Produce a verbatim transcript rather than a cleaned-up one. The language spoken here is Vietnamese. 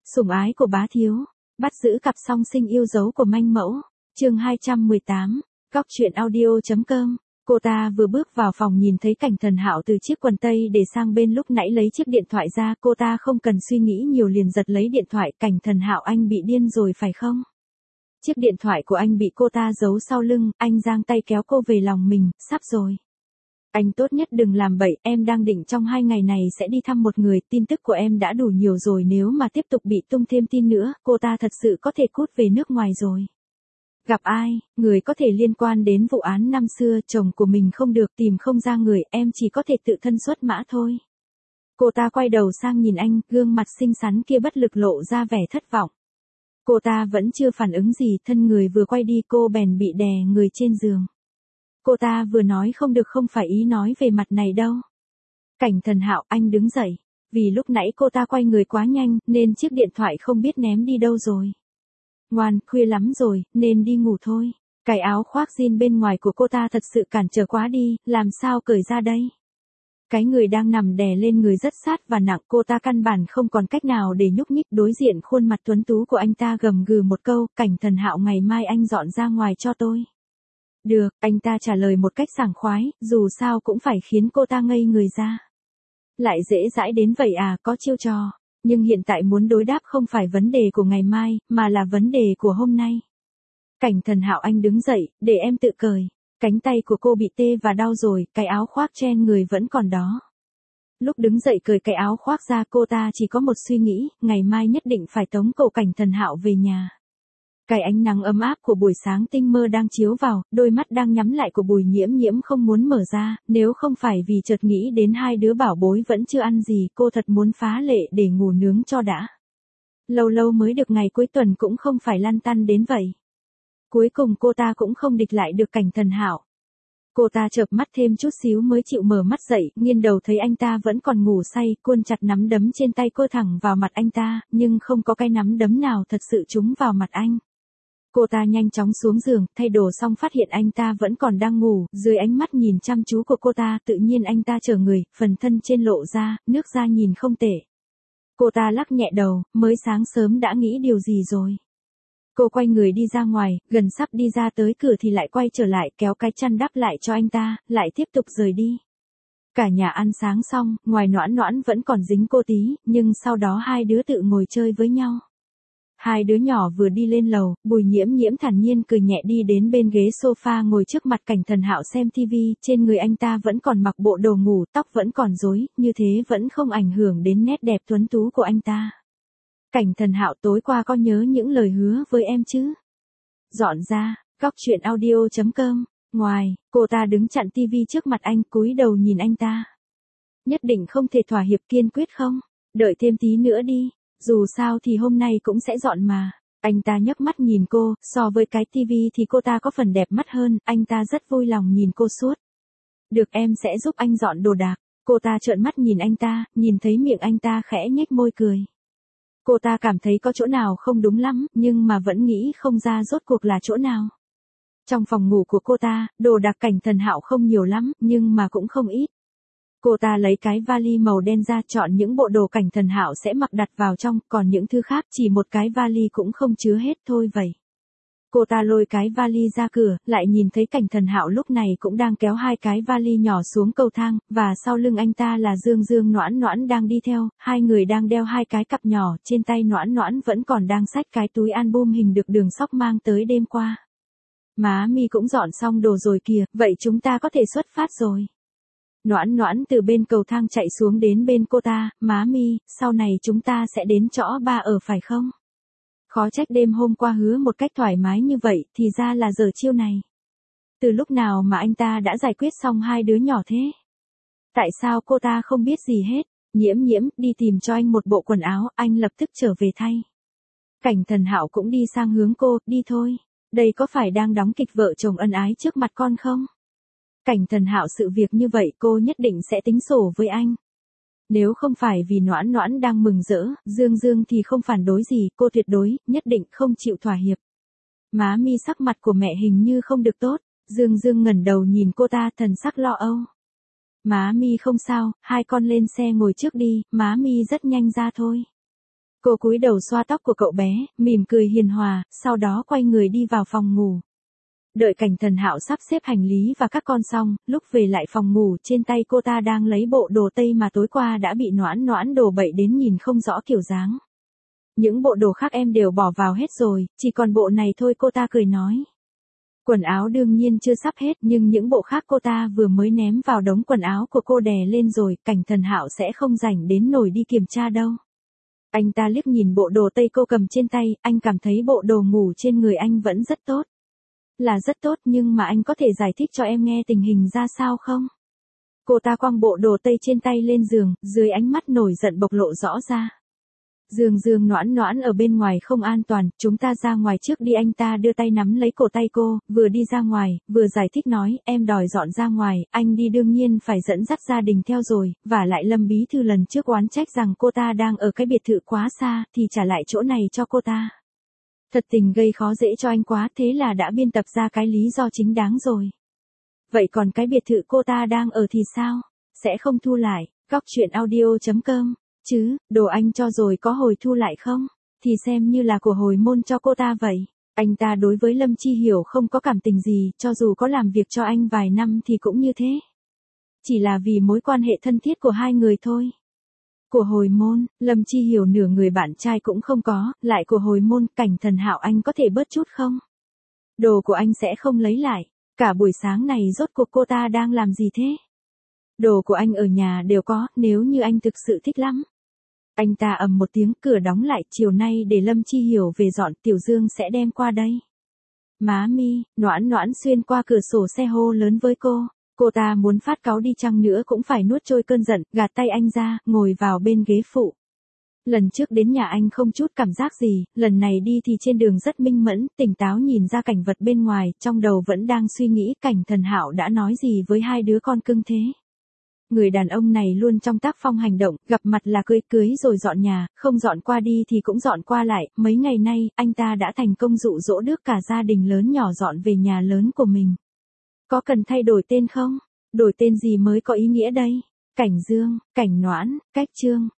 Sủng ái của bá thiếu, bắt giữ cặp song sinh yêu dấu của manh mẫu, chương hai trăm mười tám, góc truyện audio.com. Cô ta vừa bước vào phòng nhìn thấy Cảnh Thần Hạo từ chiếc quần tây để sang bên lúc nãy lấy chiếc điện thoại ra, cô ta không cần suy nghĩ nhiều liền giật lấy điện thoại. Cảnh Thần Hạo, anh bị điên rồi phải không? Chiếc điện thoại của anh bị cô ta giấu sau lưng, anh giang tay kéo cô về lòng mình, sắp rồi. Anh tốt nhất đừng làm bậy, em đang định trong hai ngày này sẽ đi thăm một người, tin tức của em đã đủ nhiều rồi, nếu mà tiếp tục bị tung thêm tin nữa, cô ta thật sự có thể cút về nước ngoài rồi. Gặp ai, người có thể liên quan đến vụ án năm xưa, chồng của mình không được, tìm không ra người, em chỉ có thể tự thân xuất mã thôi. Cô ta quay đầu sang nhìn anh, gương mặt xinh xắn kia bất lực lộ ra vẻ thất vọng. Cô ta vẫn chưa phản ứng gì, thân người vừa quay đi cô bèn bị đè người trên giường. Cô ta vừa nói không được không phải ý nói về mặt này đâu. Cảnh Thần Hạo, anh đứng dậy. Vì lúc nãy cô ta quay người quá nhanh, nên chiếc điện thoại không biết ném đi đâu rồi. Ngoan, khuya lắm rồi, nên đi ngủ thôi. Cái áo khoác jean bên ngoài của cô ta thật sự cản trở quá đi, làm sao cởi ra đây? Cái người đang nằm đè lên người rất sát và nặng, cô ta căn bản không còn cách nào để nhúc nhích. Đối diện khuôn mặt tuấn tú của anh ta gầm gừ một câu, Cảnh Thần Hạo, ngày mai anh dọn ra ngoài cho tôi. Được, anh ta trả lời một cách sảng khoái, dù sao cũng phải khiến cô ta ngây người ra. Lại dễ dãi đến vậy à, có chiêu trò. Nhưng hiện tại muốn đối đáp không phải vấn đề của ngày mai, mà là vấn đề của hôm nay. Cảnh Thần Hạo, anh đứng dậy, để em tự cởi. Cánh tay của cô bị tê và đau rồi, cái áo khoác trên người vẫn còn đó. Lúc đứng dậy cởi cái áo khoác ra, cô ta chỉ có một suy nghĩ, ngày mai nhất định phải tống cậu Cảnh Thần Hạo về nhà. Cái ánh nắng ấm áp của buổi sáng tinh mơ đang chiếu vào, đôi mắt đang nhắm lại của Bùi Nhiễm Nhiễm không muốn mở ra, nếu không phải vì chợt nghĩ đến hai đứa bảo bối vẫn chưa ăn gì, cô thật muốn phá lệ để ngủ nướng cho đã. Lâu lâu mới được ngày cuối tuần cũng không phải lăn tăn đến vậy. Cuối cùng cô ta cũng không địch lại được Cảnh Thần Hạo. Cô ta chợp mắt thêm chút xíu mới chịu mở mắt dậy, nghiêng đầu thấy anh ta vẫn còn ngủ say, cuôn chặt nắm đấm trên tay cô thẳng vào mặt anh ta, nhưng không có cái nắm đấm nào thật sự trúng vào mặt anh. Cô ta nhanh chóng xuống giường, thay đồ xong phát hiện anh ta vẫn còn đang ngủ, dưới ánh mắt nhìn chăm chú của cô ta, tự nhiên anh ta trở người, phần thân trên lộ ra, nước da nhìn không tệ. Cô ta lắc nhẹ đầu, mới sáng sớm đã nghĩ điều gì rồi. Cô quay người đi ra ngoài, gần sắp đi ra tới cửa thì lại quay trở lại, kéo cái chăn đắp lại cho anh ta, lại tiếp tục rời đi. Cả nhà ăn sáng xong, ngoài Noãn Noãn vẫn còn dính cô tí, nhưng sau đó hai đứa tự ngồi chơi với nhau. Hai đứa nhỏ vừa đi lên lầu, Bùi Nhiễm Nhiễm thản nhiên cười nhẹ đi đến bên ghế sofa ngồi trước mặt Cảnh Thần Hạo xem tivi, trên người anh ta vẫn còn mặc bộ đồ ngủ, tóc vẫn còn rối, như thế vẫn không ảnh hưởng đến nét đẹp tuấn tú của anh ta. Cảnh Thần Hạo, tối qua có nhớ những lời hứa với em chứ? Dọn ra, góc truyện audio.com. Ngoài, cô ta đứng chặn tivi trước mặt anh, cúi đầu nhìn anh ta. Nhất định không thể thỏa hiệp, kiên quyết không? Đợi thêm tí nữa đi. Dù sao thì hôm nay cũng sẽ dọn mà. Anh ta nhấc mắt nhìn cô, so với cái tivi thì cô ta có phần đẹp mắt hơn, anh ta rất vui lòng nhìn cô suốt. Được, em sẽ giúp anh dọn đồ đạc. Cô ta trợn mắt nhìn anh ta, nhìn thấy miệng anh ta khẽ nhếch môi cười. Cô ta cảm thấy có chỗ nào không đúng lắm, nhưng mà vẫn nghĩ không ra rốt cuộc là chỗ nào. Trong phòng ngủ của cô ta, đồ đạc Cảnh Thần Hạo không nhiều lắm, nhưng mà cũng không ít. Cô ta lấy cái vali màu đen ra, chọn những bộ đồ Cảnh Thần Hạo sẽ mặc đặt vào trong, còn những thứ khác chỉ một cái vali cũng không chứa hết thôi vậy. Cô ta lôi cái vali ra cửa, lại nhìn thấy Cảnh Thần Hạo lúc này cũng đang kéo hai cái vali nhỏ xuống cầu thang, và sau lưng anh ta là Dương Dương Noãn Noãn đang đi theo, hai người đang đeo hai cái cặp nhỏ, trên tay Noãn Noãn vẫn còn đang xách cái túi album hình được Đường Sóc mang tới đêm qua. Má mi cũng dọn xong đồ rồi kìa, vậy chúng ta có thể xuất phát rồi. Noãn Noãn từ bên cầu thang chạy xuống đến bên cô ta, má mi, sau này chúng ta sẽ đến chỗ ba ở phải không? Khó trách đêm hôm qua hứa một cách thoải mái như vậy, thì ra là giờ chiêu này. Từ lúc nào mà anh ta đã giải quyết xong hai đứa nhỏ thế? Tại sao cô ta không biết gì hết? Nhiễm Nhiễm, đi tìm cho anh một bộ quần áo, anh lập tức trở về thay. Cảnh Thần Hạo cũng đi sang hướng cô, đi thôi. Đây có phải đang đóng kịch vợ chồng ân ái trước mặt con không? Cảnh Thần Hạo, sự việc như vậy cô nhất định sẽ tính sổ với anh. Nếu không phải vì Noãn Noãn đang mừng rỡ, Dương Dương thì không phản đối gì, cô tuyệt đối, nhất định không chịu thỏa hiệp. Má mi, sắc mặt của mẹ hình như không được tốt, Dương Dương ngẩng đầu nhìn cô ta, thần sắc lo âu. Má mi không sao, hai con lên xe ngồi trước đi, má mi rất nhanh ra thôi. Cô cúi đầu xoa tóc của cậu bé, mỉm cười hiền hòa, sau đó quay người đi vào phòng ngủ. Đợi Cảnh Thần Hạo sắp xếp hành lý và các con xong, lúc về lại phòng ngủ, trên tay cô ta đang lấy bộ đồ tây mà tối qua đã bị Noãn Noãn đổ bậy đến nhìn không rõ kiểu dáng. Những bộ đồ khác em đều bỏ vào hết rồi, chỉ còn bộ này thôi, cô ta cười nói. Quần áo đương nhiên chưa sắp hết, nhưng những bộ khác cô ta vừa mới ném vào đống quần áo của cô đè lên rồi, Cảnh Thần Hạo sẽ không rảnh đến nổi đi kiểm tra đâu. Anh ta liếc nhìn bộ đồ tây cô cầm trên tay, anh cảm thấy bộ đồ ngủ trên người anh vẫn rất tốt. Là rất tốt, nhưng mà anh có thể giải thích cho em nghe tình hình ra sao không? Cô ta quăng bộ đồ tây trên tay lên giường, dưới ánh mắt nổi giận bộc lộ rõ ra. Dương Dương Noãn Noãn ở bên ngoài không an toàn, chúng ta ra ngoài trước đi. Anh ta đưa tay nắm lấy cổ tay cô, vừa đi ra ngoài, vừa giải thích nói, em đòi dọn ra ngoài, anh đi đương nhiên phải dẫn dắt gia đình theo rồi, và lại Lâm bí thư lần trước oán trách rằng cô ta đang ở cái biệt thự quá xa, thì trả lại chỗ này cho cô ta. Thật tình gây khó dễ cho anh quá, thế là đã biên tập ra cái lý do chính đáng rồi. Vậy còn cái biệt thự cô ta đang ở thì sao? Sẽ không thu lại, góc chuyện audio chấm com. Chứ, đồ anh cho rồi có hồi thu lại không? Thì xem như là của hồi môn cho cô ta vậy. Anh ta đối với Lâm Chi Hiểu không có cảm tình gì, cho dù có làm việc cho anh vài năm thì cũng như thế. Chỉ là vì mối quan hệ thân thiết của hai người thôi. Của hồi môn, Lâm Chi Hiểu nửa người bạn trai cũng không có, lại của hồi môn, Cảnh Thần Hạo anh có thể bớt chút không? Đồ của anh sẽ không lấy lại. Cả buổi sáng này rốt cuộc cô ta đang làm gì thế? Đồ của anh ở nhà đều có, nếu như anh thực sự thích lắm. Anh ta ầm một tiếng, cửa đóng lại, chiều nay để Lâm Chi Hiểu về dọn, Tiểu Dương sẽ đem qua đây. Má mi, Noãn Noãn xuyên qua cửa sổ xe hô lớn với cô. Cô ta muốn phát cáu đi chăng nữa cũng phải nuốt trôi cơn giận, gạt tay anh ra, ngồi vào bên ghế phụ. Lần trước đến nhà anh không chút cảm giác gì, lần này đi thì trên đường rất minh mẫn, tỉnh táo nhìn ra cảnh vật bên ngoài, trong đầu vẫn đang suy nghĩ Cảnh Thần Hạo đã nói gì với hai đứa con cưng thế. Người đàn ông này luôn trong tác phong hành động, gặp mặt là cưới cưới rồi dọn nhà, không dọn qua đi thì cũng dọn qua lại, mấy ngày nay, anh ta đã thành công dụ dỗ được cả gia đình lớn nhỏ dọn về nhà lớn của mình. Có cần thay đổi tên không? Đổi tên gì mới có ý nghĩa đây? Cảnh Dương, Cảnh Noãn, Cách Trương.